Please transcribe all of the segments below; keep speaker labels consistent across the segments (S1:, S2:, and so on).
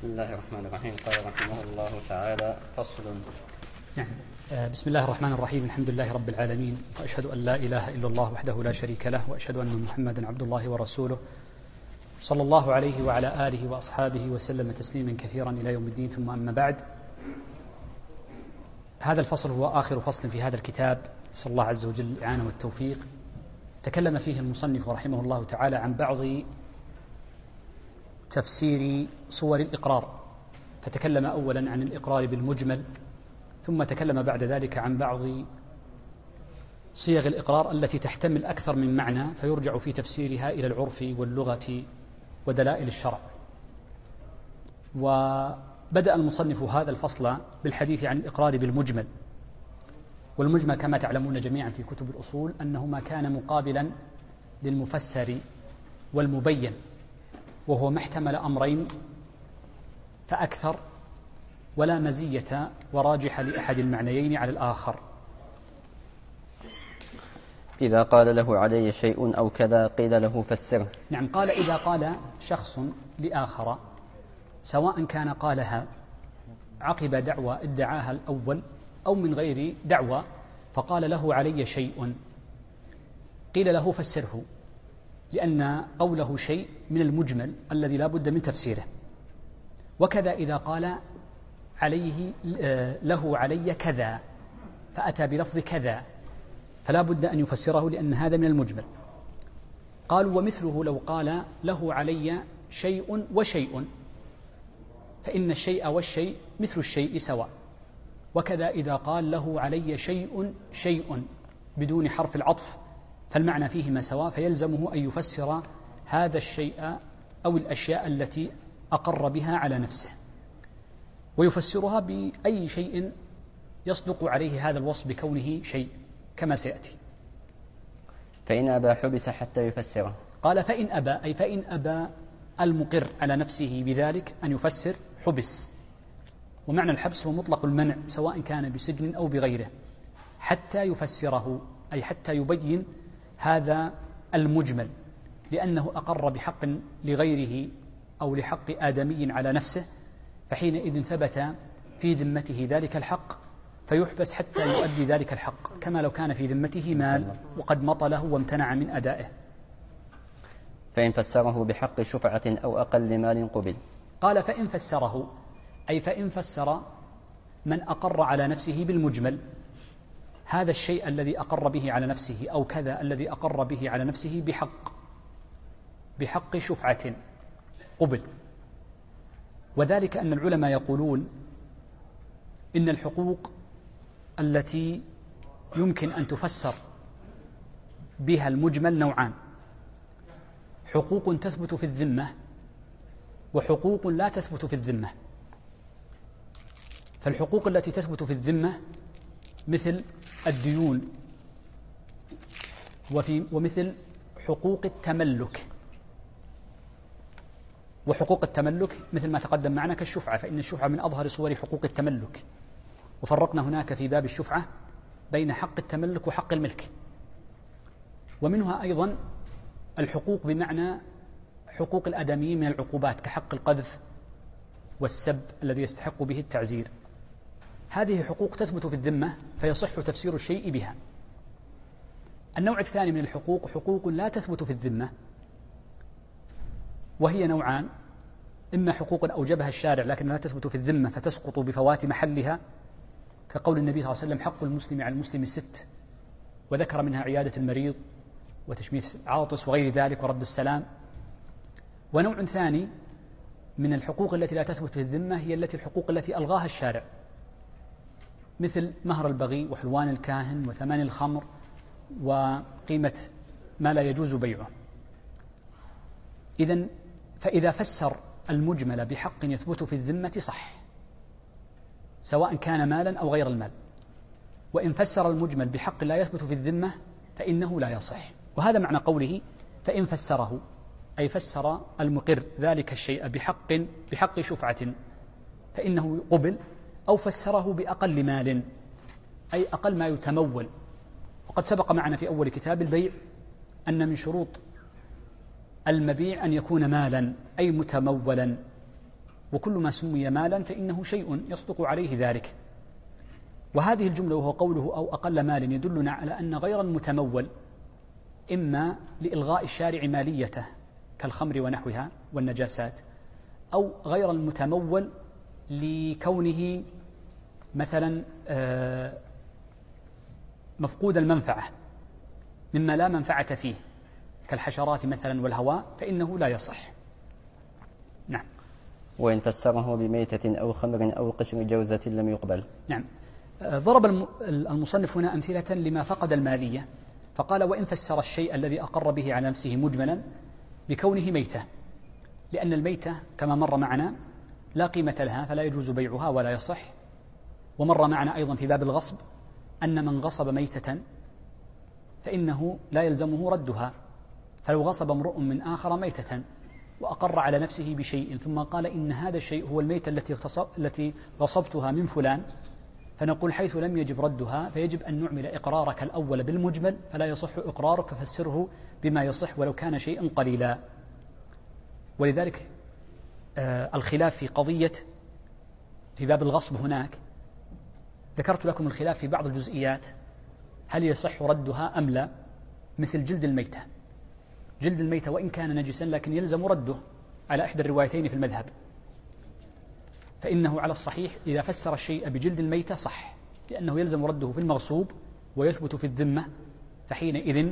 S1: بسم الله الرحمن الرحيم. قال رحمه الله تعالى: فصل.
S2: نعم. بسم الله الرحمن الرحيم. الحمد لله رب العالمين، وأشهد أن لا إله إلا الله وحده لا شريك له، وأشهد أن محمدا عبد الله ورسوله صلى الله عليه وعلى آله وأصحابه وسلم تسليما كثيرا إلى يوم الدين. ثم أما بعد، هذا الفصل هو آخر فصل في هذا الكتاب، نسأل الله عز وجل الإعانة والتوفيق. تكلم فيه المصنف رحمه الله تعالى عن بعض تفسير صور الإقرار، فتكلم أولا عن الإقرار بالمجمل، ثم تكلم بعد ذلك عن بعض صيغ الإقرار التي تحتمل أكثر من معنى، فيرجع في تفسيرها إلى العرف واللغة ودلائل الشرع. وبدأ المصنف هذا الفصل بالحديث عن الإقرار بالمجمل. والمجمل كما تعلمون جميعا في كتب الأصول أنه ما كان مقابلا للمفسر والمبين، وهو ما احتمل أمرين فأكثر، ولا مزية وراجح لأحد المعنيين على الآخر.
S1: إذا قال له علي شيء أو كذا قيل له فسره.
S2: نعم، قال إذا قال شخص لآخر، سواء كان قالها عقب دعوى ادعاها الأول أو من غير دعوى، فقال له علي شيء، قيل له فسره، لأن قوله شيء من المجمل الذي لا بد من تفسيره. وكذا إذا قال عليه له علي كذا فأتى بلفظ كذا، فلا بد أن يفسره لأن هذا من المجمل. قالوا ومثله لو قال له علي شيء وشيء، فإن الشيء والشيء مثل الشيء سواء. وكذا إذا قال له علي شيء بدون حرف العطف، فالمعنى فيهما سواء، فيلزمه أن يفسر هذا الشيء أو الأشياء التي أقر بها على نفسه، ويفسرها بأي شيء يصدق عليه هذا الوصف بكونه شيء كما سيأتي.
S1: فإن أبى حبس حتى يفسره.
S2: قال فإن أبى، أي فإن أبى المقر على نفسه بذلك أن يفسر حبس. ومعنى الحبس هو مطلق المنع سواء كان بسجن أو بغيره، حتى يفسره، أي حتى يبين هذا المجمل، لأنه أقر بحق لغيره أو لحق آدمي على نفسه، فحينئذ ثبت في ذمته ذلك الحق فيحبس حتى يؤدي ذلك الحق، كما لو كان في ذمته مال وقد مطله وامتنع من أدائه.
S1: فإن فسره بحق شفعة أو أقل مال قبل.
S2: قال فإن فسره، أي فإن فسر من أقر على نفسه بالمجمل هذا الشيء الذي أقر به على نفسه أو كذا الذي أقر به على نفسه بحق شفعة قبل. وذلك أن العلماء يقولون إن الحقوق التي يمكن أن تفسر بها المجمل نوعان: حقوق تثبت في الذمة وحقوق لا تثبت في الذمة. فالحقوق التي تثبت في الذمة مثل الديون ومثل حقوق التملك. وحقوق التملك مثل ما تقدم معنا كالشفعة، فإن الشفعة من أظهر صور حقوق التملك، وفرقنا هناك في باب الشفعة بين حق التملك وحق الملك. ومنها أيضا الحقوق بمعنى حقوق الآدميين من العقوبات كحق القذف والسب الذي يستحق به التعزير. هذه حقوق تثبت في الذمة فيصح تفسير الشيء بها. النوع الثاني من الحقوق حقوق لا تثبت في الذمة، وهي نوعان: إما حقوق أوجبها الشارع لكن لا تثبت في الذمة فتسقط بفوات محلها، كقول النبي صلى الله عليه وسلم حق المسلم على المسلم 6، وذكر منها عيادة المريض وتشميت العاطس وغير ذلك ورد السلام. ونوع ثاني من الحقوق التي لا تثبت في الذمة هي الحقوق التي ألغاها الشارع، مثل مهر البغي وحلوان الكاهن وثمن الخمر وقيمة ما لا يجوز بيعه. فإذا فسر المجمل بحق يثبت في الذمة صح، سواء كان مالا أو غير المال. وإن فسر المجمل بحق لا يثبت في الذمة فإنه لا يصح. وهذا معنى قوله فإن فسره، أي فسر المقر ذلك الشيء بحق شفعة فإنه قبل، أو فسره بأقل مال أي أقل ما يتمول. وقد سبق معنا في أول كتاب البيع أن من شروط المبيع أن يكون مالا أي متمولا، وكل ما سمي مالا فإنه شيء يصدق عليه ذلك. وهذه الجملة وهو قوله أو أقل مال يدلنا على أن غير المتمول إما لإلغاء الشارع ماليته كالخمر ونحوها والنجاسات، أو غير المتمول لكونه مثلا مفقود المنفعة مما لا منفعة فيه كالحشرات مثلا والهواء، فإنه لا يصح. نعم.
S1: وإن فسره بميتة أو خمر أو قشر جوزة لم يقبل.
S2: نعم. ضرب المصنف هنا أمثلة لما فقد المالية، فقال وإن فسر الشيء الذي أقر به على نفسه مجملا بكونه ميتة، لأن الميتة كما مر معنا لا قيمة لها فلا يجوز بيعها ولا يصح. ومر معنا أيضا في باب الغصب أن من غصب ميتة فإنه لا يلزمه ردها، فلو غصب امرؤ من آخر ميتة وأقر على نفسه بشيء ثم قال إن هذا الشيء هو الميتة التي غصبتها من فلان، فنقول حيث لم يجب ردها فيجب أن نعمل إقرارك الأول بالمجمل، فلا يصح إقرارك ففسره بما يصح ولو كان شيئا قليلا. ولذلك الخلاف في قضية في باب الغصب هناك ذكرت لكم الخلاف في بعض الجزئيات، هل يصح ردها أم لا؟ مثل جلد الميتة، جلد الميتة وإن كان نجسا لكن يلزم رده على إحدى الروايتين في المذهب، فإنه على الصحيح إذا فسر الشيء بجلد الميتة صح، لأنه يلزم رده في المغصوب ويثبت في الذمة، فحينئذ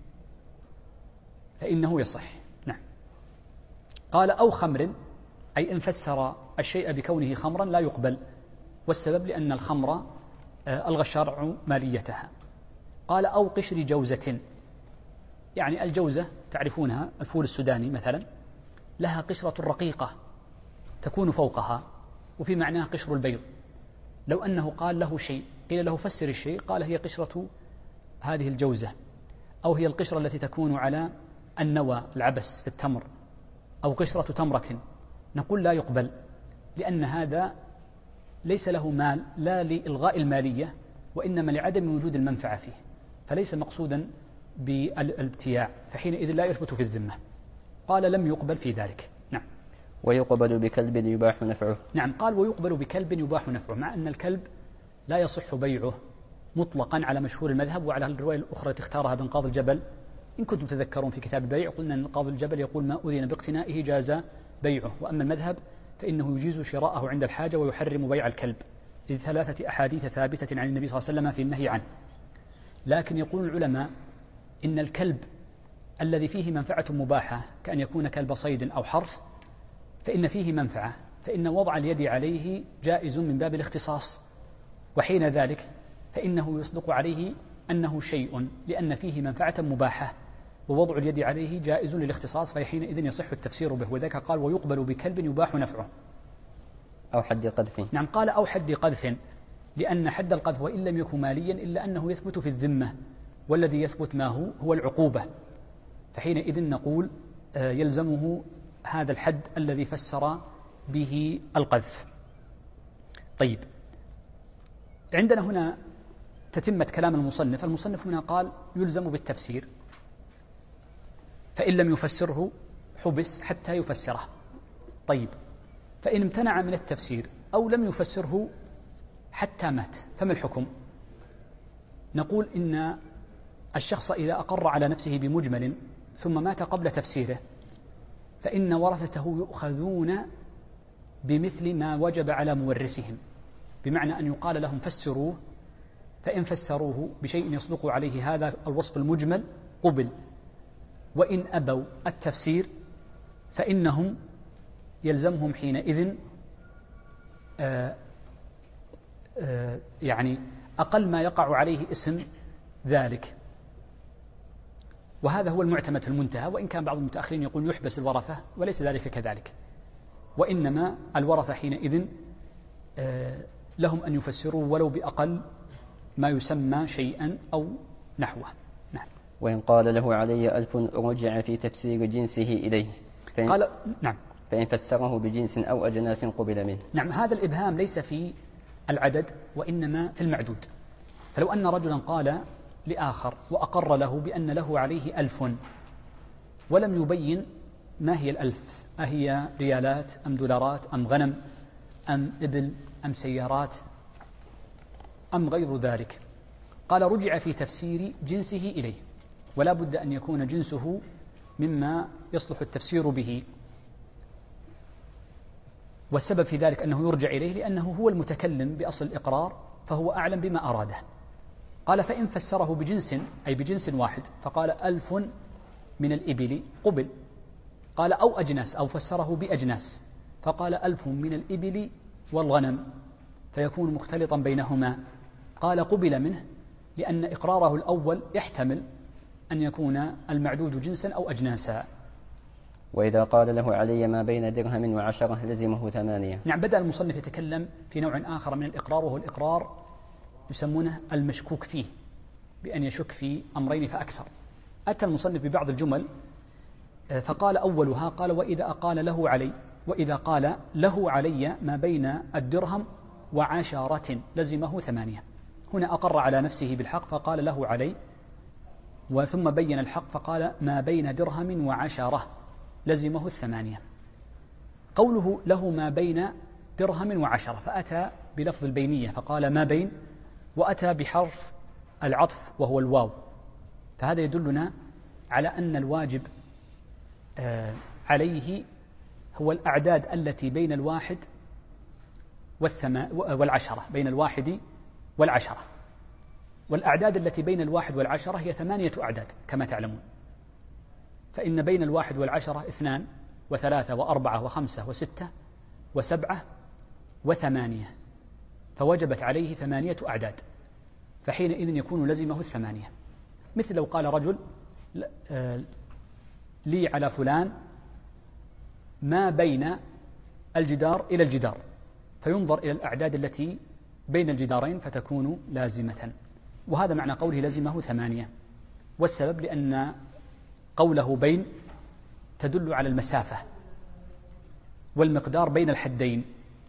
S2: فإنه يصح. نعم. قال أو خمر، أي إن فسر الشيء بكونه خمرا لا يقبل، والسبب لأن الخمر ألغى الشرع ماليتها. قال أو قشر جوزة، يعني الجوزة تعرفونها الفول السوداني مثلا لها قشرة رقيقة تكون فوقها وفي معناها قشر البيض، لو أنه قال له شيء قيل له فسر الشيء قال هي قشرة هذه الجوزة، أو هي القشرة التي تكون على النوى العبس في التمر، أو قشرة تمرة، نقول لا يقبل، لأن هذا ليس له مال لا لإلغاء المالية وإنما لعدم وجود المنفعة فيه، فليس مقصودا بالابتياع، فحينئذ لا يثبت في الذمة. قال لم يقبل في ذلك. نعم.
S1: ويقبل بكلب يباح نفعه.
S2: نعم. قال ويقبل بكلب يباح نفعه، مع أن الكلب لا يصح بيعه مطلقا على مشهور المذهب وعلى الرواية الأخرى التي اختارها ابن قاضي الجبل. إن كنتم تذكرون في كتاب البيع قلنا أن قاضي الجبل يقول ما أذن باقتنائه جاز بيعه، وأما المذهب فإنه يجيز شراءه عند الحاجة ويحرم بيع الكلب، إذ 3 أحاديث ثابتة عن النبي صلى الله عليه وسلم في النهي عنه. لكن يقول العلماء إن الكلب الذي فيه منفعة مباحة كأن يكون كلب صيد أو حرث فإن فيه منفعة، فإن وضع اليد عليه جائز من باب الاختصاص، وحين ذلك فإنه يصدق عليه أنه شيء لأن فيه منفعة مباحة، ووضع اليد عليه جائز للاختصاص، فحينئذ يصح التفسير به. وذلك قال ويقبل بكلب يباح نفعه.
S1: أو حد قذف.
S2: نعم. قال أو حد قذف، لأن حد القذف وإن لم يكن ماليا إلا أنه يثبت في الذمة، والذي يثبت ما هو العقوبة، فحينئذ نقول يلزمه هذا الحد الذي فسر به القذف. طيب، عندنا هنا تتمة كلام المصنف هنا قال يلزم بالتفسير، فإن لم يفسره حبس حتى يفسره. طيب، فإن امتنع من التفسير أو لم يفسره حتى مات فما الحكم؟ نقول إن الشخص إذا أقر على نفسه بمجمل ثم مات قبل تفسيره فإن ورثته يؤخذون بمثل ما وجب على مورثهم، بمعنى أن يقال لهم فسروه، فإن فسروه بشيء يصدق عليه هذا الوصف المجمل قبل، وإن أبوا التفسير فإنهم يلزمهم حينئذ يعني أقل ما يقع عليه اسم ذلك، وهذا هو المعتمد في المنتهى، وإن كان بعض المتأخرين يقول يحبس الورثة، وليس ذلك كذلك، وإنما الورثة حينئذ لهم أن يفسروا ولو بأقل ما يسمى شيئا أو نحوه. نعم.
S1: وإن قال له علي 1000 رجع في تفسير جنسه إليه
S2: قال نعم،
S1: فإن فسره بجنس أو أجناس قبل منه.
S2: نعم. هذا الإبهام ليس في العدد وإنما في المعدود، فلو أن رجلا قال لآخر وأقر له بأن له عليه 1000 ولم يبين ما هي 1000 أهي ريالات أم دولارات أم غنم أم إبل أم سيارات أم غير ذلك؟ قال رجع في تفسير جنسه إليه، ولا بد أن يكون جنسه مما يصلح التفسير به، والسبب في ذلك أنه يرجع إليه لأنه هو المتكلم بأصل الإقرار فهو أعلم بما أراده. قال فإن فسره بجنس أي بجنس واحد فقال 1000 من الإبل قبل، قال أو أجناس أو فسره بأجناس فقال 1000 من الإبل والغنم فيكون مختلطا بينهما، قال قبل منه لأن إقراره الأول يحتمل أن يكون المعدود جنسا أو أجناسا.
S1: وإذا قال له علي ما بين درهم و10 لزمه 8.
S2: نعم، بدأ المصنف يتكلم في نوع آخر من الإقرار، وهو الإقرار يسمونه المشكوك فيه، بأن يشك في أمرين فأكثر. أتى المصنف ببعض الجمل فقال أولها قال وإذا قال له علي ما بين الدرهم و10 لزمه 8. هنا أقر على نفسه بالحق فقال له علي، وثم بين الحق فقال ما بين درهم و10 لزمه 8. قوله له ما بين درهم و10 فأتى بلفظ البينية فقال ما بين، وأتى بحرف العطف وهو الواو، فهذا يدلنا على أن الواجب عليه هو الأعداد التي بين الواحد والعشرة، بين الواحد والعشرة، والأعداد التي بين الواحد والعشرة هي 8 أعداد كما تعلمون، فإن بين الواحد والعشرة 2 و3 و4 و5 و6 و7 و8، فوجبت عليه 8 أعداد، فحينئذ يكون لزمه 8. مثل لو قال رجل لي على فلان ما بين الجدار إلى الجدار، فينظر إلى الأعداد التي بين الجدارين فتكون لازمة، وهذا معنى قوله لزمه 8. والسبب لأن قوله بين تدل على المسافة والمقدار بين الحدين،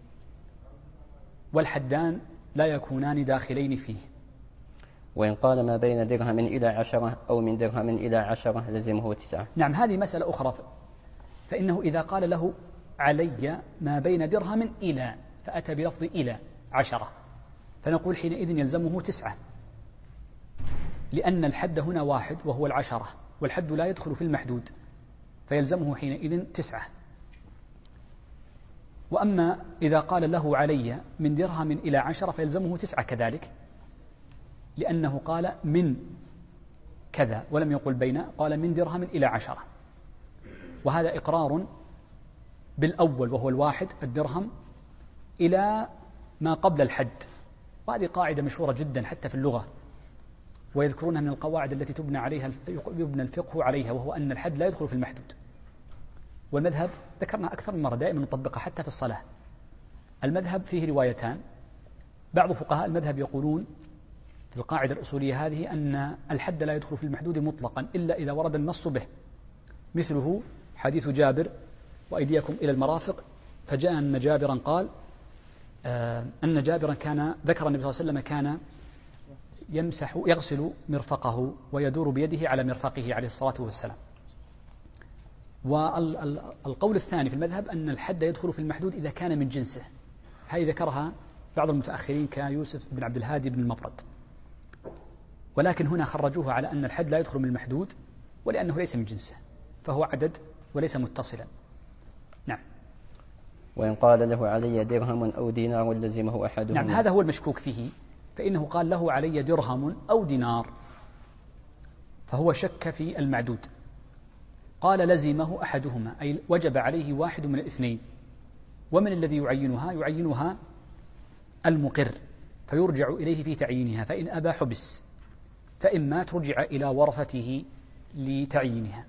S2: والحدان لا يكونان داخلين فيه.
S1: وإن قال ما بين درهم إلى 10 أو من درهم إلى 10 لزمه 9.
S2: نعم، هذه مسألة أخرى، فإنه إذا قال له علي ما بين درهم إلى فأتى بلفظ إلى 10، فنقول حينئذ يلزمه 9، لأن الحد هنا واحد وهو 10، والحد لا يدخل في المحدود، فيلزمه حينئذ 9. وأما إذا قال له علي من درهم إلى 10 فيلزمه 9 كذلك، لأنه قال من كذا ولم يقل بين، قال من درهم إلى 10، وهذا إقرار بالأول وهو الواحد الدرهم إلى ما قبل الحد، وهذه قاعدة مشهورة جدا حتى في اللغة، ويذكرونها من القواعد التي يبنى الفقه عليها، وهو أن الحد لا يدخل في المحدود. والمذهب ذكرنا أكثر من مرة دائما نطبقها حتى في الصلاة. المذهب فيه روايتان، بعض فقهاء المذهب يقولون في القاعدة الأصولية هذه أن الحد لا يدخل في المحدود مطلقا إلا إذا ورد النص به، مثله حديث جابر وأيديكم إلى المرافق، فجاء أن جابرا قال أن جابرا كان ذكر النبي صلى الله عليه وسلم كان يغسل مرفقه ويدور بيده على مرفقه عليه الصلاة والسلام. والقول الثاني في المذهب أن الحد يدخل في المحدود إذا كان من جنسه، هذه ذكرها بعض المتأخرين كيوسف بن عبد الهادي بن المبرد، ولكن هنا خرجوه على أن الحد لا يدخل من المحدود ولأنه ليس من جنسه، فهو عدد وليس متصلا. نعم.
S1: وإن قال له علي درهم أو دينار لزمه أحدهما.
S2: نعم، هذا هو المشكوك فيه، فإنه قال له علي درهم أو دينار، فهو شك في المعدود، قال لزمه أحدهما أي وجب عليه واحد من الاثنين. ومن الذي يعينها المقر، فيرجع إليه في تعيينها، فإن أبى حبس، فإن مات رجع إلى ورثته لتعيينها.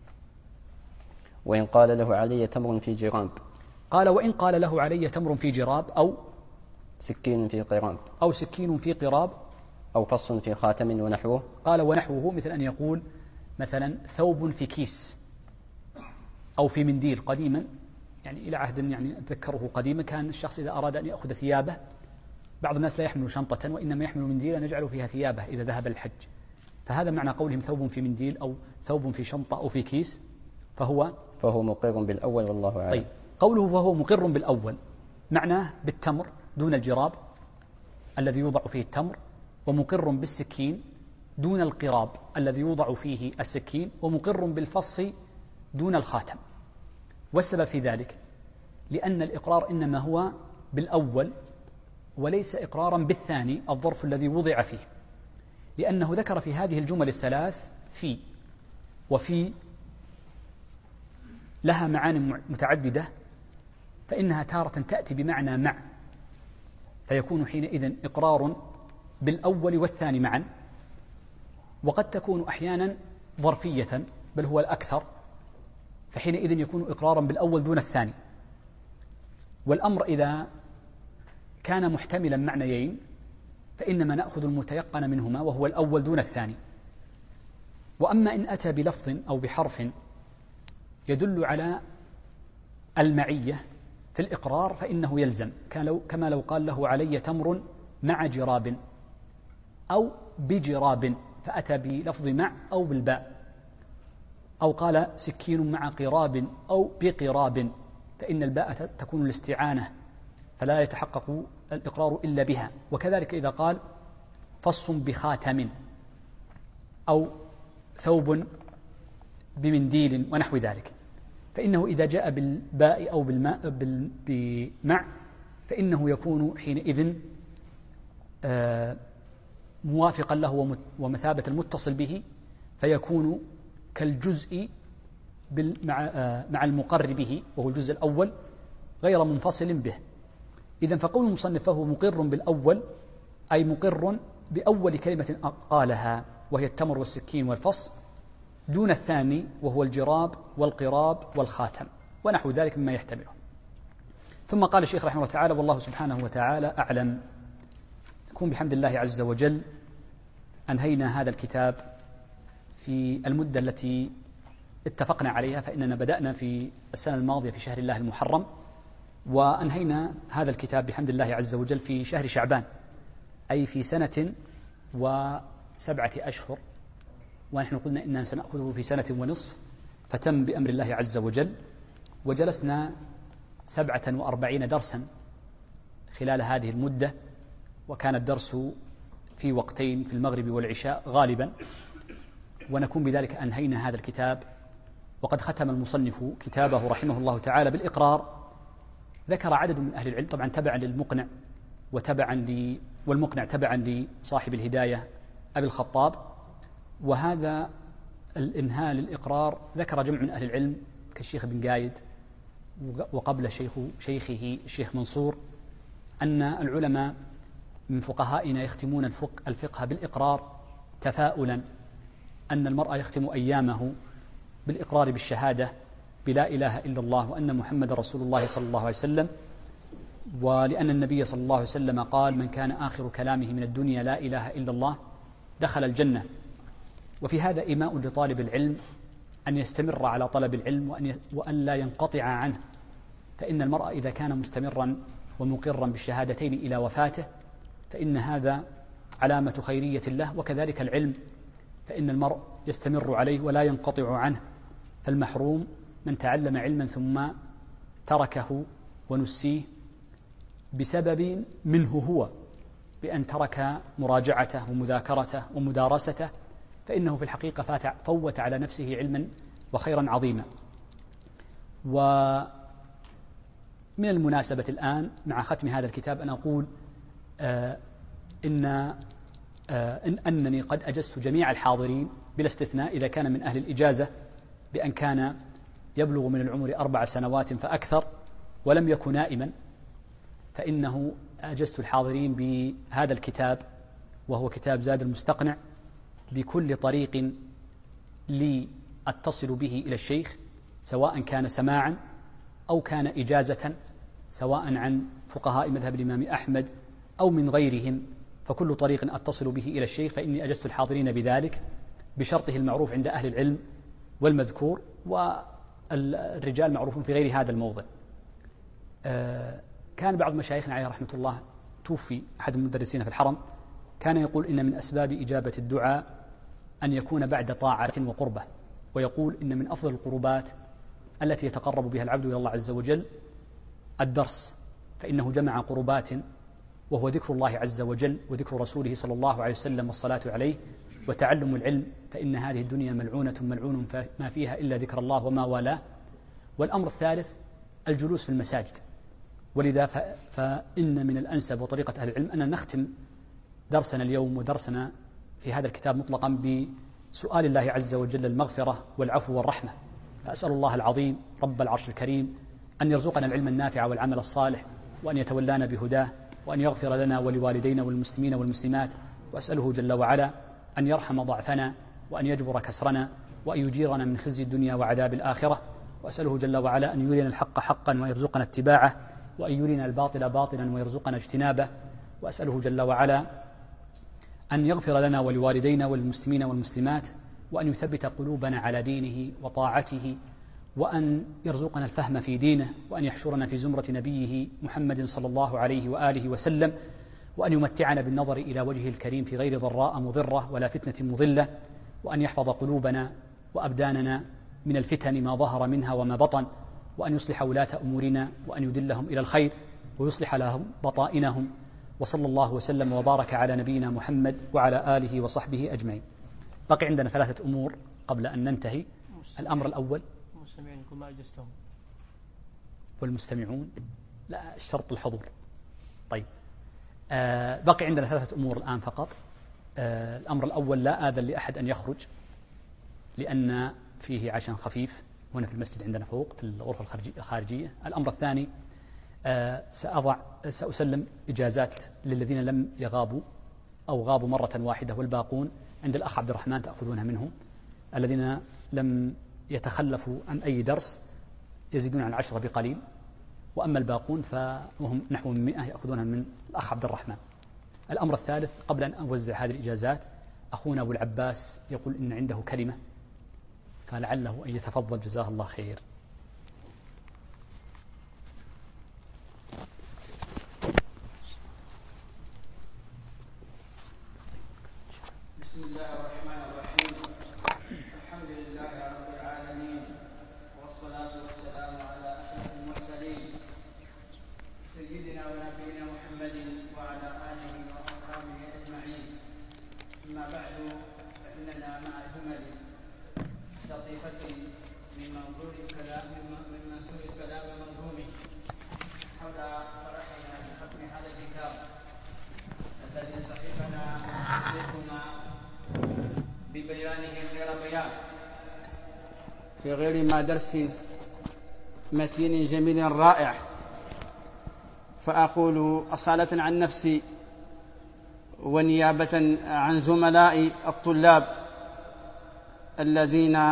S1: وإن قال له علي تمر في جراب.
S2: قال وإن قال له علي تمر في جراب أو
S1: سكين في قراب
S2: أو سكين في قراب
S1: أو فص في خاتم ونحوه.
S2: قال ونحوه مثل أن يقول مثلا ثوب في كيس أو في منديل. قديما يعني إلى عهد يعني أتذكره قديما كان الشخص إذا أراد أن يأخذ ثيابه، بعض الناس لا يحمل شنطة وإنما يحمل منديلا نجعل فيها ثيابه إذا ذهب الحج، فهذا معنى قولهم ثوب في منديل أو ثوب في شنطة أو في كيس، فهو
S1: فهو مقر بالأول والله أعلم.
S2: طيب، قوله فهو مقر بالأول معناه بالتمر دون الجراب الذي يوضع فيه التمر، ومقر بالسكين دون القراب الذي يوضع فيه السكين، ومقر بالفص دون الخاتم. والسبب في ذلك لأن الإقرار إنما هو بالأول وليس إقرارا بالثاني الظرف الذي وضع فيه، لأنه ذكر في هذه الجمل الثلاث في وفي لها معاني متعددة، فإنها تارة تأتي بمعنى مع، فيكون حينئذ إقرار بالأول والثاني معا، وقد تكون أحيانا ظرفية بل هو الأكثر، فحينئذ يكون إقرارا بالأول دون الثاني. والأمر إذا كان محتملا معنيين فإنما نأخذ المتيقن منهما وهو الأول دون الثاني. وأما إن أتى بلفظ أو بحرف يدل على المعية في الإقرار فإنه يلزم، كما لو قال له علي تمر مع جراب أو بجراب، فأتى بلفظ مع أو بالباء، أو قال سكين مع قراب أو بقراب، فإن الباء تكون الاستعانة فلا يتحقق الإقرار إلا بها. وكذلك إذا قال فص بخاتم أو ثوب بمنديل ونحو ذلك، فإنه إذا جاء بالباء أو بمع فإنه يكون حينئذ موافقا له ومثابة المتصل به، فيكون كالجزء مع المقر به وهو الجزء الأول غير منفصل به. إذن فقول المصنف فهو مقر بالأول أي مقر بأول كلمة قالها وهي التمر والسكين والفص، دون الثاني وهو الجراب والقراب والخاتم ونحو ذلك مما يحتمله. ثم قال الشيخ رحمه الله تعالى: والله سبحانه وتعالى أعلم. نكون بحمد الله عز وجل أنهينا هذا الكتاب في المدة التي اتفقنا عليها، فإننا بدأنا في السنة الماضية في شهر الله المحرم، وأنهينا هذا الكتاب بحمد الله عز وجل في شهر شعبان، أي في 1 و7 أشهر، ونحن قلنا إننا سنأخذه في 1.5 سنة، فتم بأمر الله عز وجل. وجلسنا 47 درسا خلال هذه المدة، وكان الدرس في وقتين في المغرب والعشاء غالبا، ونكون بذلك أنهينا هذا الكتاب. وقد ختم المصنف كتابه رحمه الله تعالى بالإقرار. ذكر عدد من أهل العلم طبعا تبعا للمقنع والمقنع تبعا لصاحب الهداية أبي الخطاب، وهذا الإنهاء للإقرار ذكر جمع من أهل العلم كالشيخ بن قايد وقبل شيخه الشيخ منصور أن العلماء من فقهائنا يختمون الفقه بالإقرار تفاؤلا أن المرء يختم أيامه بالإقرار بالشهادة بلا إله إلا الله وأن محمد رسول الله صلى الله عليه وسلم، ولأن النبي صلى الله عليه وسلم قال: من كان آخر كلامه من الدنيا لا إله إلا الله دخل الجنة. وفي هذا إيماء لطالب العلم أن يستمر على طلب العلم وأن لا ينقطع عنه، فإن المرء إذا كان مستمرا ومقرا بالشهادتين إلى وفاته فإن هذا علامة خيرية له. وكذلك العلم فإن المرء يستمر عليه ولا ينقطع عنه، فالمحروم من تعلم علما ثم تركه ونسيه بسبب منه هو، بأن ترك مراجعته ومذاكرته ومدارسته، فإنه في الحقيقة فوت على نفسه علما وخيرا عظيما. ومن المناسبة الآن مع ختم هذا الكتاب أن أقول أنني قد أجزت جميع الحاضرين بلا استثناء إذا كان من أهل الإجازة بأن كان يبلغ من العمر 4 سنوات فأكثر ولم يكن نائما، فإنه أجزت الحاضرين بهذا الكتاب وهو كتاب زاد المستقنع بكل طريق لي أتصل به إلى الشيخ، سواء كان سماعا أو كان إجازة، سواء عن فقهاء مذهب الإمام أحمد أو من غيرهم، فكل طريق أتصل به إلى الشيخ فإني أجزت الحاضرين بذلك بشرطه المعروف عند أهل العلم والمذكور، والرجال معروفون في غير هذا الموضع. كان بعض مشايخنا عليه رحمة الله توفي أحد المدرسين في الحرم، كان يقول إن من أسباب إجابة الدعاء أن يكون بعد طاعة وقربة، ويقول إن من أفضل القربات التي يتقرب بها العبد إلى الله عز وجل الدرس، فإنه جمع قربات، وهو ذكر الله عز وجل وذكر رسوله صلى الله عليه وسلم والصلاة عليه، وتعلم العلم، فإن هذه الدنيا ملعونة ملعون ما فيها إلا ذكر الله وما والاه. والأمر الثالث الجلوس في المساجد، ولذا فإن من الأنسب وطريقة أهل العلم أن نختم درسنا اليوم ودرسنا في هذا الكتاب مطلقا بسؤال الله عز وجل المغفرة والعفو والرحمة. فأسأل الله العظيم رب العرش الكريم أن يرزقنا العلم النافع والعمل الصالح، وأن يتولانا بهداه، وأن يغفر لنا ولوالدينا والمسلمين والمسلمات. وأسأله جل وعلا أن يرحم ضعفنا، وأن يجبر كسرنا، وأن يجيرنا من خزي الدنيا وعذاب الآخرة. وأسأله جل وعلا أن يرينا الحق حقا ويرزقنا اتباعه، وأن يرينا الباطل باطلا ويرزقنا اجتنابه. وأسأله جل وعلا أن يغفر لنا ولوالدينا والمسلمين والمسلمات، وأن يثبت قلوبنا على دينه وطاعته، وأن يرزقنا الفهم في دينه، وأن يحشرنا في زمرة نبيه محمد صلى الله عليه وآله وسلم، وأن يمتعنا بالنظر إلى وجهه الكريم في غير ضراء مضرة ولا فتنة مضلة، وأن يحفظ قلوبنا وأبداننا من الفتن ما ظهر منها وما بطن، وأن يصلح ولاة أمورنا، وأن يدلهم إلى الخير ويصلح لهم بطائنهم. وصلى الله وسلم وبارك على نبينا محمد وعلى آله وصحبه أجمعين. بقي عندنا 3 أمور قبل أن ننتهي. الأمر الأول والمستمعون لا شرط الحضور. طيب بقي عندنا 3 أمور الآن فقط. الأمر الأول لا آذن لأحد أن يخرج، لأن فيه عشاء خفيف هنا في المسجد عندنا فوق في الغرفة الخارجية. الأمر الثاني سأسلم إجازات للذين لم يغابوا أو غابوا مرة واحدة، والباقون عند الأخ عبد الرحمن تأخذونها منهم. الذين لم يتخلفوا عن أي درس يزيدون عن 10 بقليل، وأما الباقون فهم نحو من 100 يأخذونها من الأخ عبد الرحمن. الأمر الثالث قبل أن أوزع هذه الإجازات، أخونا أبو العباس يقول إن عنده كلمة، فلعله أن يتفضل جزاه الله خير.
S3: بسم الله الرحمن الرحيم. الحمد لله رب العالمين، والصلاة والسلام على أشرف المرسلين سيدنا ونبينا محمد وعلى آله وأصحابه أجمعين. أما بعد، فإننا مع جمل لطيفة من منظور الكلام المنظوم حول فرحنا بختم هذا الكتاب الذي صحيفنا شيخنا ببيانه خير بيان في غير ما درس متين جميل رائع. فأقول أصالة عن نفسي ونيابة عن زملائي الطلاب الذين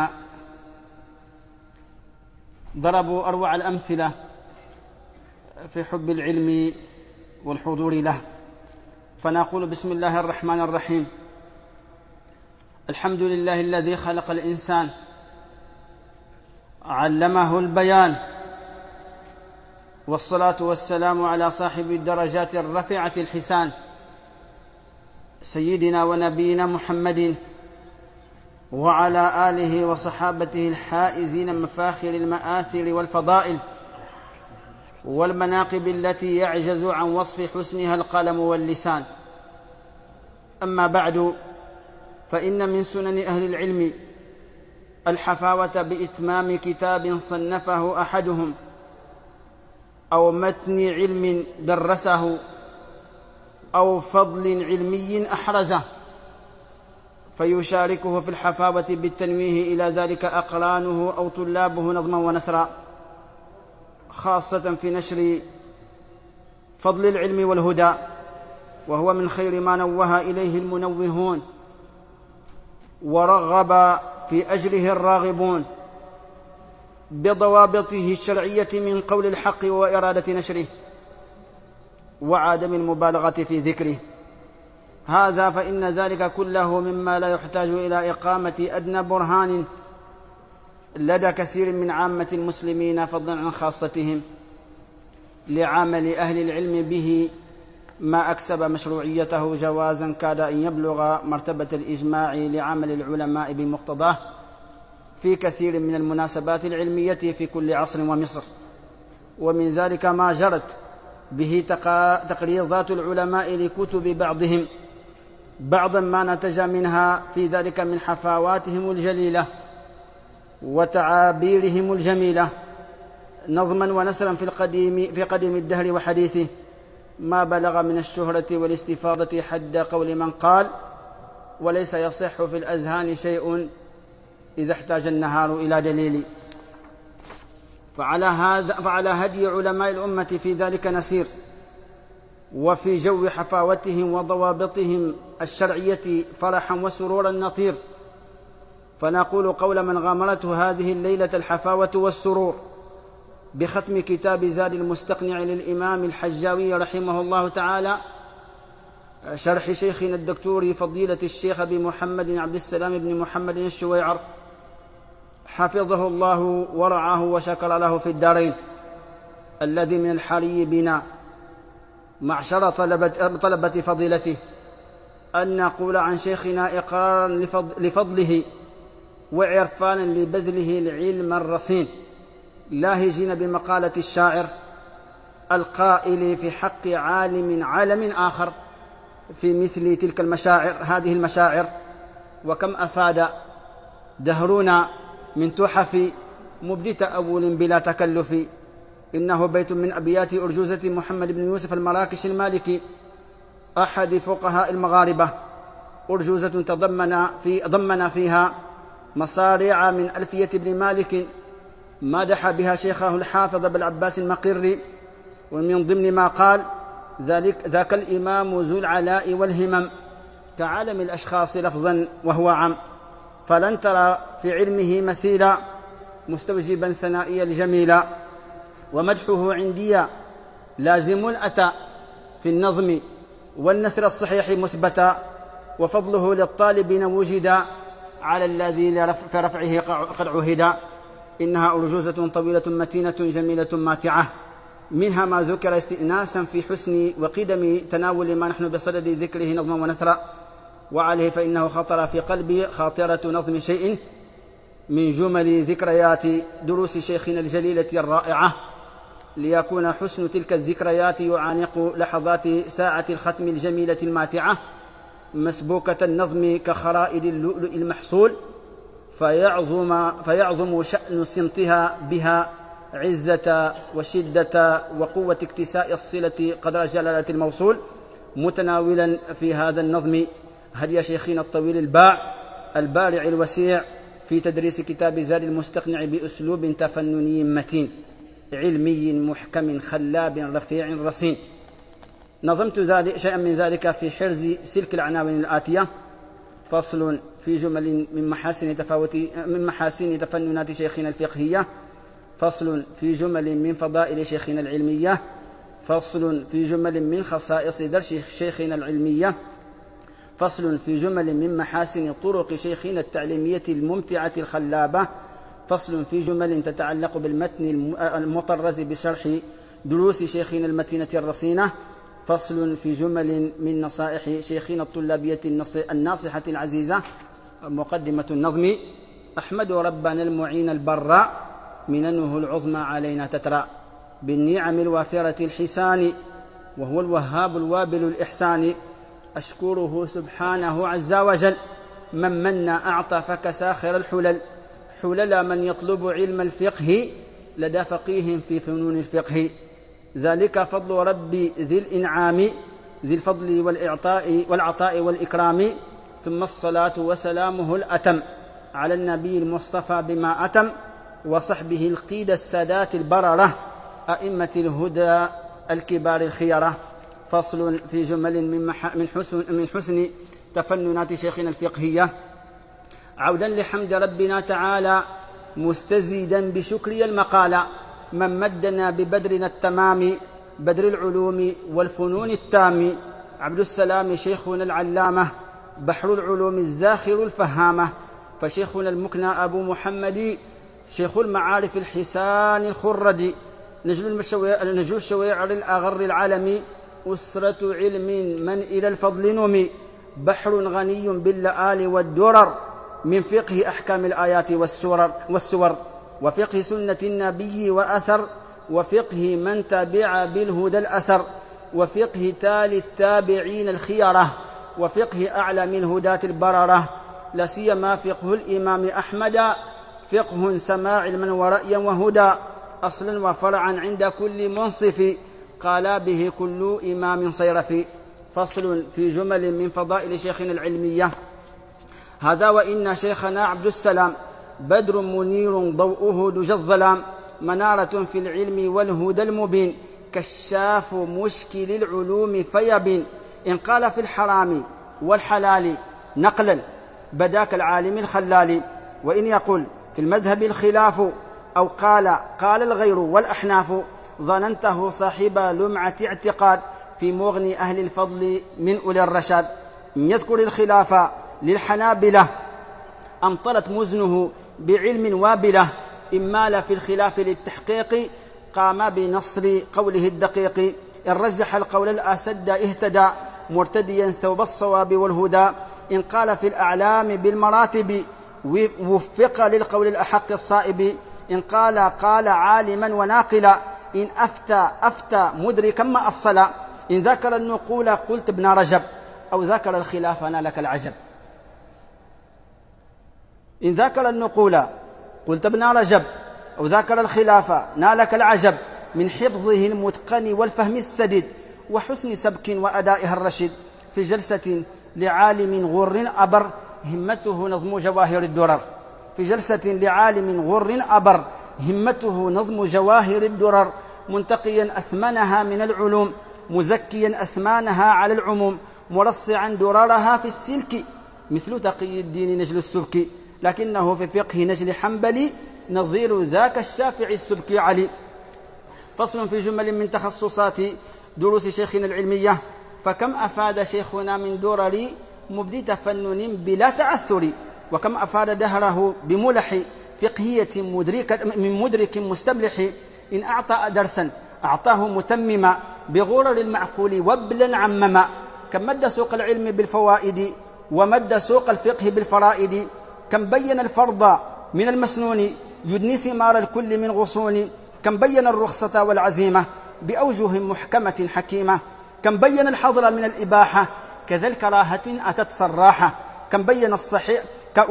S3: ضربوا أروع الأمثلة في حب العلم والحضور له، فنقول بسم الله الرحمن الرحيم. الحمد لله الذي خلق الإنسان علمه البيان، والصلاة والسلام على صاحب الدرجات الرفيعة الحسان سيدنا ونبينا محمد وعلى آله وصحابته الحائزين مفاخر المآثر والفضائل والمناقب التي يعجز عن وصف حسنها القلم واللسان. أما بعد، فإن من سنن أهل العلم الحفاوة بإتمام كتاب صنفه أحدهم أو متن علم درسه أو فضل علمي أحرزه، فيشاركه في الحفاوة بالتنويه إلى ذلك أقرانه أو طلابه نظما ونثرا، خاصة في نشر فضل العلم والهدى، وهو من خير ما نوه إليه المنوهون ورغب في أجره الراغبون بضوابطه الشرعية من قول الحق وإرادة نشره وعدم المبالغة في ذكره. هذا فإن ذلك كله مما لا يحتاج إلى إقامة أدنى برهان لدى كثير من عامة المسلمين فضلا عن خاصتهم لعمل أهل العلم به، ما أكسب مشروعيته جوازا كاد أن يبلغ مرتبة الإجماع لعمل العلماء بمقتضاه، في كثير من المناسبات العلمية في كل عصر ومصر. ومن ذلك ما جرت به تقريضات العلماء لكتب بعضهم، بعضا ما نتج منها في ذلك من حفاواتهم الجليلة وتعابيرهم الجميلة نظما ونثرا في قديم الدهر وحديثه، ما بلغ من الشهرة والاستفاضة حد قول من قال: وليس يصح في الأذهان شيء إذا احتاج النهار إلى دليل. فعلى هدي علماء الأمة في ذلك نسير، وفي جو حفاوتهم وضوابطهم الشرعية فرحا وسرورا نطير، فنقول قول من غامرته هذه الليلة الحفاوة والسرور بختم كتاب زاد المستقنع للإمام الحجاوي رحمه الله تعالى، شرح شيخنا الدكتور فضيلة الشيخ أبي محمد عبد السلام بن محمد الشويعر حفظه الله ورعاه وشكر له في الدارين، الذي من الحري بنا معشر طلبة فضيلته أن نقول عن شيخنا إقرارا لفضله وعرفانا لبذله العلم الرصين، لاهجين بمقالة الشاعر القائل في حق عالم آخر في مثل تلك هذه المشاعر: وكم أفاد دهرنا من تحف مبدي تأول بلا تكلف. إنه بيت من أبيات أرجوزة محمد بن يوسف المراكش المالكي أحد فقهاء المغاربة، أرجوزة ضمن فيها مصارع من ألفية ابن مالك مدح بها شيخه الحافظ أبو العباس المقري، ومن ضمن ما قال: ذاك الإمام ذو العلاء والهمم كعالم الأشخاص لفظا وهو عام، فلن ترى في علمه مثيلا مستوجبا ثنائي الجميلا، ومدحه عندي لازم أتى في النظم والنثر الصحيح مثبتا، وفضله للطالبين وجدا على الذي في رفعه قد عهدا. إنها أرجوزة طويلة متينة جميلة ماتعة، منها ما ذكر استئناسا في حسن وقدم تناول ما نحن بصدد ذكره نظما ونثرا، وعليه فإنه خطر في قلبي خاطرة نظم شيء من جمل ذكريات دروس شيخنا الجليلة الرائعة، ليكون حسن تلك الذكريات يعانق لحظات ساعة الختم الجميلة الماتعة مسبوكة النظم كخرائد اللؤلؤ المحصول، فيعظم شأن صمتها بها عزة وشدة وقوة اكتساء الصلة قدر جلالة الموصول، متناولا في هذا النظم هدي شيخنا الطويل البارع الوسيع في تدريس كتاب زاد المستقنع بأسلوب تفنني متين علمي محكم خلاب رفيع رصين. نظمت شيئا من ذلك في حرز سلك العناوين الآتية: فصل في جمل من محاسن تفننات شيخنا الفقهية، فصل في جمل من فضائل شيخنا العلمية، فصل في جمل من خصائص درس شيخنا العلمية، فصل في جمل من محاسن طرق شيخنا التعليمية الممتعة الخلابة، فصل في جمل تتعلق بالمتن المطرز بشرح دروس شيخنا المتينة الرصينة، فصل في جمل من نصائح شيخنا الطلابية الناصحة العزيزة. مقدمة النظم: أحمد ربنا المعين البراء مننه العظمى علينا تترى بالنعم الوافرة الحسان، وهو الوهاب الوابل الإحسان، أشكره سبحانه عز وجل من أعطى فكسى خير حلل من يطلب علم الفقه لدى فقيه في فنون الفقه، ذلك فضل ربي ذي الإنعام ذي الفضل والعطاء والإكرام، ثم الصلاة وسلامه الأتم على النبي المصطفى بما أتم، وصحبه القيد السادات البررة أئمة الهدى الكبار الخيرة. فصل في جمل من حسن تفننات شيخنا الفقهية: عودا لحمد ربنا تعالى مستزيدا بشكري المقالة، من مدنا ببدرنا التمام بدر العلوم والفنون التام، عبد السلام شيخنا العلامة بحر العلوم الزاخر الفهامة، فشيخنا المكنى أبو محمد شيخ المعارف الحسان الخرد، نجل الشويعر الأغر العالمي، أسرة علم من إلى الفضل نمي، بحر غني باللآل والدرر، من فقه أحكام الآيات والسور وفقه سنة النبي وأثر وفقه من تبع بالهدى الأثر وفقه تالي التابعين الخيرة وفقه أعلم الهداة البررة لا سيما فقه الإمام أحمد فقه سماع علما ورأيا وهدى أصلا وفرعا عند كل منصف قال به كل إمام صيرف. فصل في جمل من فضائل شيخنا العلمية. هذا وإن شيخنا عبد السلام بدر منير ضوءه دجى الظلام منارة في العلم والهدى المبين كشاف مشكل العلوم فيبين إن قال في الحرام والحلال نقلا بداك العالم الخلال وإن يقول في المذهب الخلاف أو قال الغير والأحناف ظننته صاحب لمعة اعتقاد في مغني أهل الفضل من أولي الرشاد إن يذكر الخلاف للحنابلة أمطرت مزنه بعلم وابلة إن مال في الخلاف للتحقيق قام بنصر قوله الدقيق إن رجح القول الأسد اهتدى مرتديا ثوب الصواب والهدى إن قال في الأعلام بالمراتب وفق للقول الأحق الصائب إن قال عالما وناقلا إن أفتى مدركا ما الصلا إن ذكر النقول قلت ابن رجب أو ذكر الخلاف نالك العجب إن ذكر النقول قلت ابن رجب أو ذكر الخلاف نالك العجب من حفظه المتقن والفهم السديد وحسن سبك وأدائها الرشيد في جلسة لعالم غر أبر همته نظم جواهر الدرر في جلسة لعالم غر أبر همته نظم جواهر الدرر منتقيا أثمنها من العلوم مزكيا أثمانها على العموم مرصعا دررها في السلك مثل تقي الدين نجل السبك لكنه في فقه نجل حنبلي نظير ذاك الشافعي السبكي علي. فصل في جمل من تخصصات دروس شيخنا العلمية. فكم أفاد شيخنا من درر مبدي تفنن بلا تعثر وكم أفاد دهره بملح فقهية من مدرك مستملح إن أعطى درسا أعطاه متمما بغرر المعقول وبلا عمما كم مد سوق العلم بالفوائد ومد سوق الفقه بالفرائد كم بين الفرض من المسنون يدني ثمار الكل من غصون كم بين الرخصة والعزيمة بأوجه محكمة حكيمة كم بين الحظر من الإباحة كذا الكراهة أتت صراحة كم بين الصحيح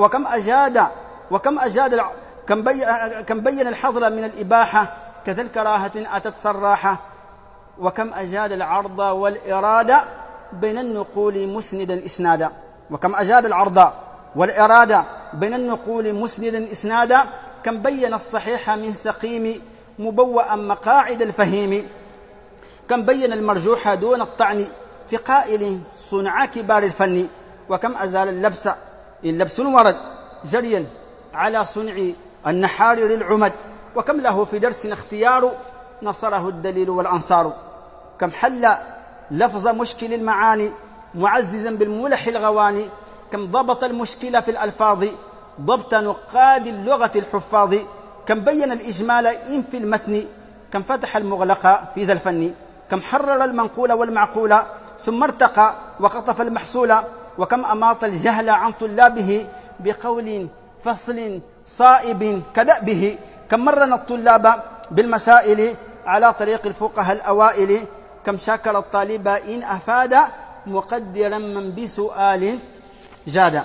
S3: كم بين الحظر من الإباحة كذا الكراهة أتت صراحة وكم أجاد العرض والإرادة بين النقول مسندا إسنادا وكم أجاد العرض والإرادة بين النقول مسندا إسنادا كم بين الصحيح من سقيم مبوأ مقاعد الفهيم كم بين المرجوح دون الطعن في قائل صنع كبار الفن وكم أزال اللبس ورد جريا على صنع النحار للعمد وكم له في درس اختيار نصره الدليل والأنصار كم حل لفظ مشكل المعاني معززا بالملح الغواني كم ضبط المشكل في الألفاظ ضبط نقاد اللغة الحفاظ كم بين الإجمال إن في المتن كم فتح المغلق في ذا الفن كم حرر المنقول والمعقول ثم ارتقى وقطف المحصول وكم أماط الجهل عن طلابه بقول فصل صائب كدأبه كم مرن الطلاب بالمسائل على طريق الفقهاء الأوائل كم شاكر الطالب إن أفاد مقدرا من بسؤال جاد.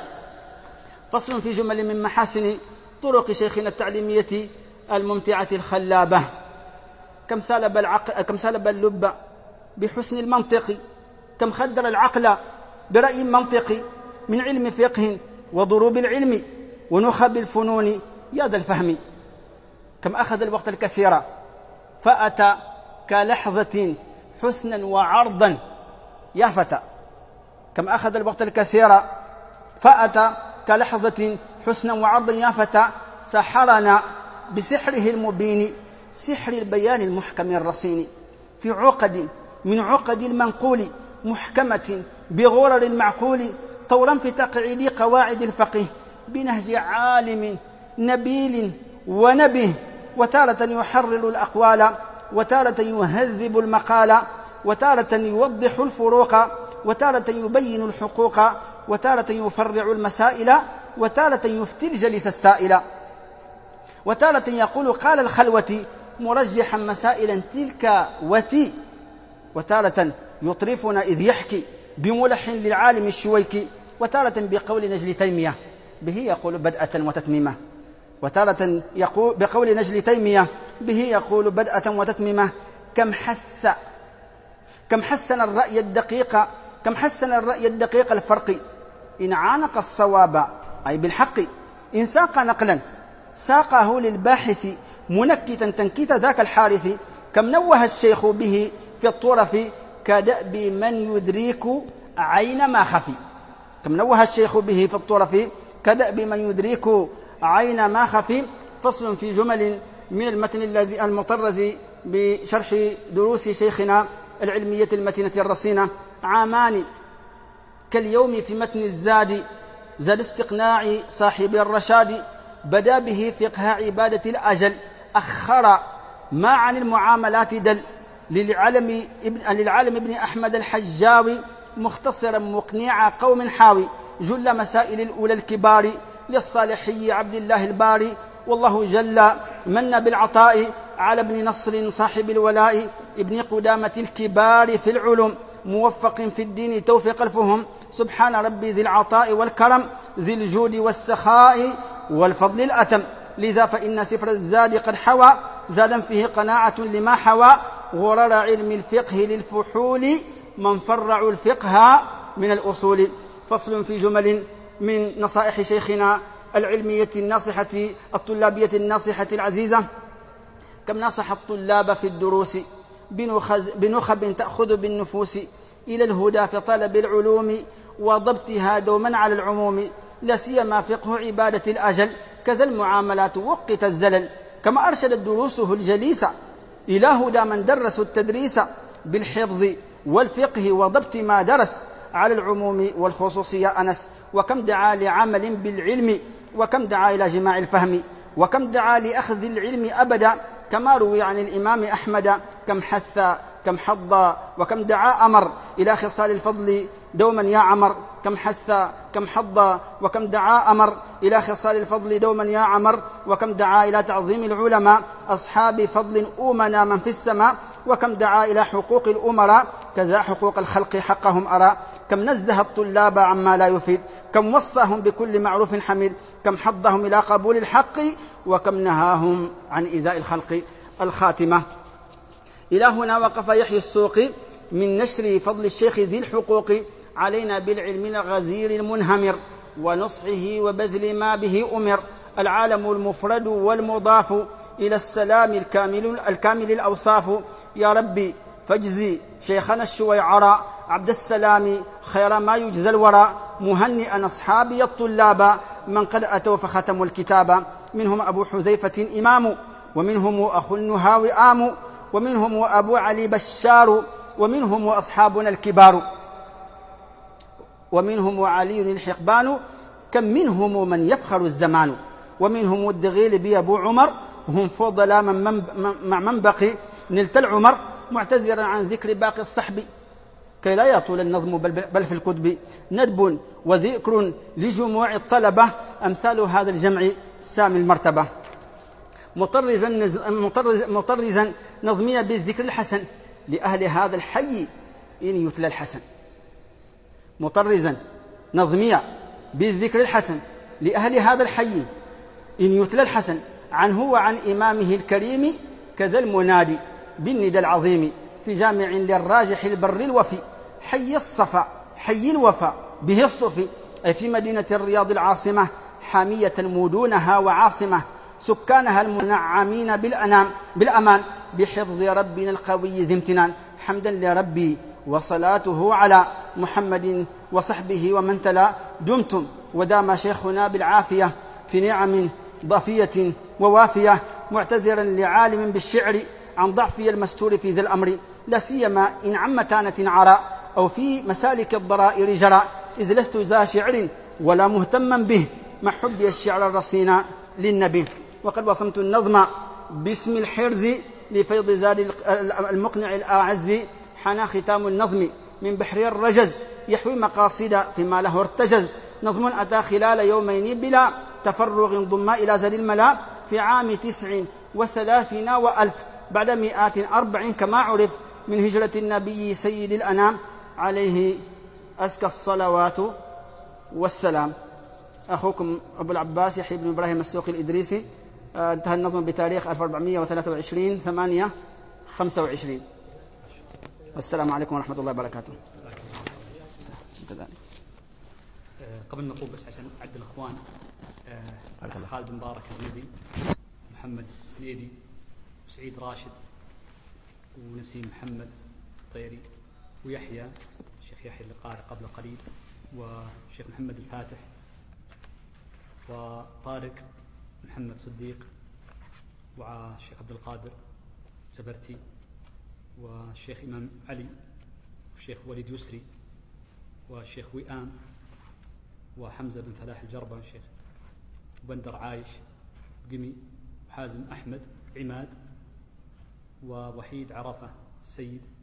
S3: فصل في جمل من محاسن طرق شيخنا التعليمية الممتعة الخلابة. كم سلب اللب بحسن المنطق كم خدر العقل برأي منطقي من علم فقه وضروب العلم ونخب الفنون يا ذا الفهم كم أخذ الوقت الكثير فأتى كلحظة حسنا وعرضا يا فتى كم أخذ الوقت الكثير فأتى كلحظة حسنا وعرضا يا فتى سحرنا بسحره المبين سحر البيان المحكم الرصين في عقد من عقد المنقول محكمة بغرر المعقول طورا في تقعيد قواعد الفقه بنهج عالم نبيل ونبه وتارة يحرر الأقوال وتارة يهذب المقال وتارة يوضح الفروق وتارة يبين الحقوق وتارة يفرع المسائل وتارة يفتي الجليس السائل، وتارة يقول قال الخلوة مرجحا مسائلا تلك وتي، وتارة يطرفنا إذ يحكي بملح للعالم الشويكي، وتارة بقول نجل تيمية به يقول بدءة وتتميمة، وتارة يقول بقول نجل تيمية به يقول بدءة وتتميمة. كم حسن الرأي الدقيق الفرق، إن عانق الصواب أي بالحق، إن ساق نقلا ساقه للباحث، منكتا تنكيت ذاك الحارث. كم نوه الشيخ به في الطرف، كدأب من يدرك عين ما خفي. كم نوه الشيخ به في الطرف، كدأب من يدرك عين ما خفي. فصل في جمل من المتن الذي المطرز بشرح دروس شيخنا العلمية المتينة الرصينة. عامان كاليوم في متن الزاد، زاد استقناع صاحب الرشاد، بدا به فقه عبادة الأجل، أخر ما عن المعاملات دل، للعالم ابن أحمد الحجاوي، مختصرا مقنع قوم حاوي، جل مسائل الأولى الكبار، للصالحي عبد الله الباري. والله جل من بالعطاء على ابن نصر صاحب الولاء، ابن قدامة الكبار في العلوم، موفق في الدين توفيق الفهم. سبحان ربي ذي العطاء والكرم، ذي الجود والسخاء والفضل الأتم. لذا فإن سفر الزاد قد حوى زادا فيه قناعة لما حوى، غرر علم الفقه للفحول، من فرع الفقه من الأصول. فصل في جمل من نصائح شيخنا العلمية الناصحة الطلابية الناصحة العزيزة. كم نصح الطلاب في الدروس، بنخب تأخذ بالنفوس، إلى الهدى في طلب العلوم، وضبطها دوما على العموم، لا سيما فقه عبادة الأجل، كذا المعاملات وقت الزلل. كما أرشدت دروسه الجليسة إلى هدى من درسوا التدريس، بالحفظ والفقه وضبط ما درس، على العموم والخصوصية أنس. وكم دعا لعمل بالعلم، وكم دعا إلى جماع الفهم، وكم دعا لأخذ العلم أبدا، كما روي عن الإمام أحمد. كم حث كم حض وكم دعا أمر، إلى خصال الفضل دوما يا عمر. كم حث كم حض وكم دعا أمر، إلى خصال الفضل دوما يا عمر. وكم دعا إلى تعظيم العلماء، أصحاب فضل أومنا من في السماء. وكم دعا إلى حقوق الأمراء، كذا حقوق الخلق حقهم أرى. كم نزه الطلاب عما لا يفيد، كم وصاهم بكل معروف حميد. كم حضهم إلى قبول الحق، وكم نهاهم عن إيذاء الخلق. الخاتمة. إلى هنا وقف يحيى السوقي من نشر فضل الشيخ ذي الحقوق علينا بالعلم الغزير المنهمر، ونصحه وبذل ما به أمر. العالم المفرد والمضاف إلى السلام الكامل الأوصاف. يا ربي فاجزي شيخنا الشويعراء عبد السلام خير ما يجزى الوراء، مهنئا أصحابي الطلاب من قد أتوا فختموا الكتاب. منهم أبو حذيفة إمام، ومنهم أخو النهاوي آم، ومنهم أبو علي بشار، ومنهم أصحابنا الكبار، ومنهم علي الحقبان. كم منهم من يفخر الزمان، ومنهم الدغيل بي أبو عمر، هم فضلا مع من بقي نلت العمر. معتذرا عن ذكر باقي الصحب كي لا يطول النظم بل في الكتب. ندب وذكر لجموع الطلبة، أمثال هذا الجمع سامي المرتبة. مطرزا نظمية بالذكر الحسن لأهل هذا الحي إن يتلى الحسن. مطرزا نظمية بالذكر الحسن لأهل هذا الحي إن يتلى الحسن، عنه وعن إمامه الكريم، كذا المنادي بالندى العظيم. في جامع للراجح البر الوفي، حي الصفا حي الوفا به اصطفي. أي في مدينة الرياض العاصمة، حامية مدونها وعاصمة، سكانها المنعمين بالأمان، بحفظ ربنا القوي ذي امتنان. حمدا لربي وصلاته على محمد وصحبه ومن تلا. دمتم ودام شيخنا بالعافية، في نعم ضافية ووافية. معتذرا لعالم بالشعر عن ضعفي المستور في ذا الأمر، لا سيما إن عم تانة عراء، أو في مسالك الضرائر جراء. إذ لست ذا شعر ولا مهتما به، مع حبي الشعر الرصين للنبي. وقد وصمت النظم باسم الحرز، لفيض زاد المقنع الأعز. حان ختام النظم من بحر الرجز يحوي مقاصد فيما له ارتجز. نظم أتى خلال يومين بلا تفرغ ضم إلى زل الملا في عام 39 وألف بعد 140 كما عرف من هجرة النبي سيد الأنام عليه أزكى الصلوات والسلام. أخوكم أبو العباس يحيى بن إبراهيم السوقي الإدريسي. انتهى النظم بتاريخ 1423/8/25. والسلام عليكم ورحمة الله وبركاته.
S2: قبل نقول بس عشان أعد الأخوان، خالد مبارك المزي، محمد السنيدي، وسعيد راشد، ونسيم محمد الطيري، ويحيى الشيخ يحيى اللي قارئ قبل قليل، والشيخ محمد الفاتح، وطارق محمد صديق، والشيخ عبد القادر جبرتي، والشيخ إمام علي، والشيخ وليد يسري، والشيخ وئام، وحمزة بن فلاح الجربة، الشيخ وبندر عايش قمي، وحازم أحمد عماد، ووحيد عرفة السيد،